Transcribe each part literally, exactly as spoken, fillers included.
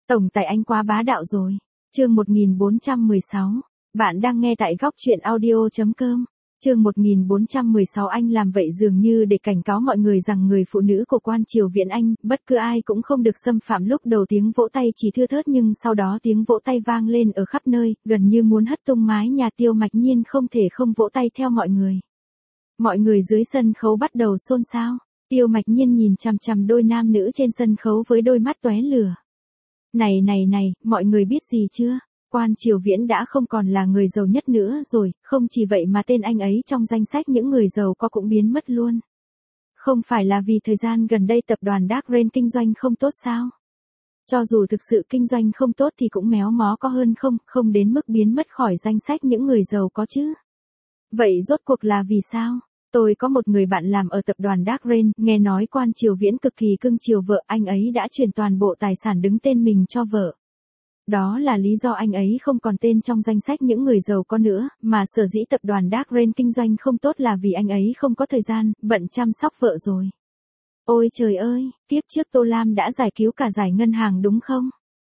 Tổng tài anh quá bá đạo rồi. Chương một nghìn bốn trăm mười sáu. Bạn đang nghe tại góc truyện audio chấm com. Chương một nghìn bốn trăm mười sáu. Anh làm vậy dường như để cảnh cáo mọi người rằng người phụ nữ của quan triều Viễn Anh, bất cứ ai cũng không được xâm phạm. Lúc đầu tiếng vỗ tay chỉ thưa thớt nhưng sau đó tiếng vỗ tay vang lên ở khắp nơi, gần như muốn hất tung mái nhà. Tiêu Mạch Nhiên không thể không vỗ tay theo mọi người. Mọi người dưới sân khấu bắt đầu xôn xao. Tiêu Mạch Nhiên nhìn chằm chằm đôi nam nữ trên sân khấu với đôi mắt tóe lửa. Này này này, mọi người biết gì chưa? Quan triều Viễn đã không còn là người giàu nhất nữa rồi, không chỉ vậy mà tên anh ấy trong danh sách những người giàu có cũng biến mất luôn. Không phải là vì thời gian gần đây tập đoàn Dark Rain kinh doanh không tốt sao? Cho dù thực sự kinh doanh không tốt thì cũng méo mó có hơn không, không đến mức biến mất khỏi danh sách những người giàu có chứ. Vậy rốt cuộc là vì sao? Tôi có một người bạn làm ở tập đoàn Dark Rain, nghe nói quan triều Viễn cực kỳ cưng chiều vợ, anh ấy đã chuyển toàn bộ tài sản đứng tên mình cho vợ. Đó là lý do anh ấy không còn tên trong danh sách những người giàu có nữa, mà sở dĩ tập đoàn Dark Rain kinh doanh không tốt là vì anh ấy không có thời gian, bận chăm sóc vợ rồi. Ôi trời ơi, kiếp trước Tô Lam đã giải cứu cả giải ngân hàng đúng không?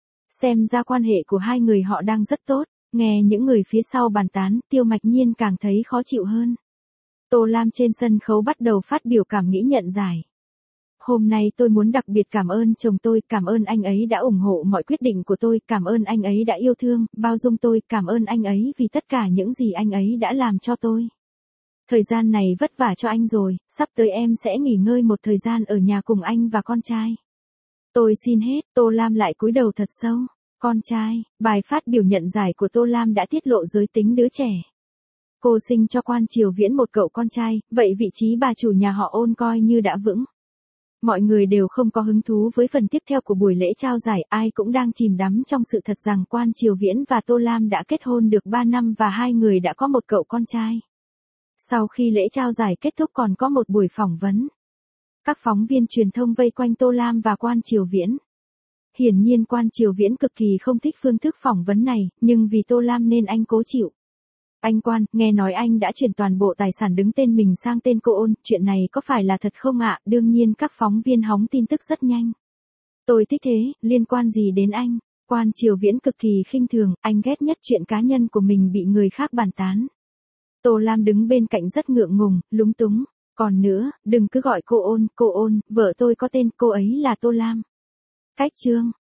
Xem ra quan hệ của hai người họ đang rất tốt, nghe những người phía sau bàn tán, Tiêu Mạch Nhiên càng thấy khó chịu hơn. Tô Lam trên sân khấu bắt đầu phát biểu cảm nghĩ nhận giải. Hôm nay tôi muốn đặc biệt cảm ơn chồng tôi, cảm ơn anh ấy đã ủng hộ mọi quyết định của tôi, cảm ơn anh ấy đã yêu thương, bao dung tôi, cảm ơn anh ấy vì tất cả những gì anh ấy đã làm cho tôi. Thời gian này vất vả cho anh rồi, sắp tới em sẽ nghỉ ngơi một thời gian ở nhà cùng anh và con trai. Tôi xin hết. Tô Lam lại cúi đầu thật sâu. Con trai, bài phát biểu nhận giải của Tô Lam đã tiết lộ giới tính đứa trẻ. Cô sinh cho quan triều Viễn một cậu con trai, vậy vị trí bà chủ nhà họ Ôn coi như đã vững. Mọi người đều không có hứng thú với phần tiếp theo của buổi lễ trao giải, ai cũng đang chìm đắm trong sự thật rằng quan triều Viễn và Tô Lam đã kết hôn được ba năm và hai người đã có một cậu con trai. Sau khi lễ trao giải kết thúc còn có một buổi phỏng vấn. Các phóng viên truyền thông vây quanh Tô Lam và quan triều Viễn. Hiển nhiên quan triều Viễn cực kỳ không thích phương thức phỏng vấn này, nhưng vì Tô Lam nên anh cố chịu. Anh Quan, nghe nói anh đã chuyển toàn bộ tài sản đứng tên mình sang tên cô Ôn, chuyện này có phải là thật không ạ? Đương nhiên các phóng viên hóng tin tức rất nhanh. Tôi thích thế, liên quan gì đến anh? Quan triều Viễn cực kỳ khinh thường, anh ghét nhất chuyện cá nhân của mình bị người khác bàn tán. Tô Lam đứng bên cạnh rất ngượng ngùng, lúng túng. Còn nữa, đừng cứ gọi cô Ôn, cô Ôn, vợ tôi có tên, cô ấy là Tô Lam. Cách chương.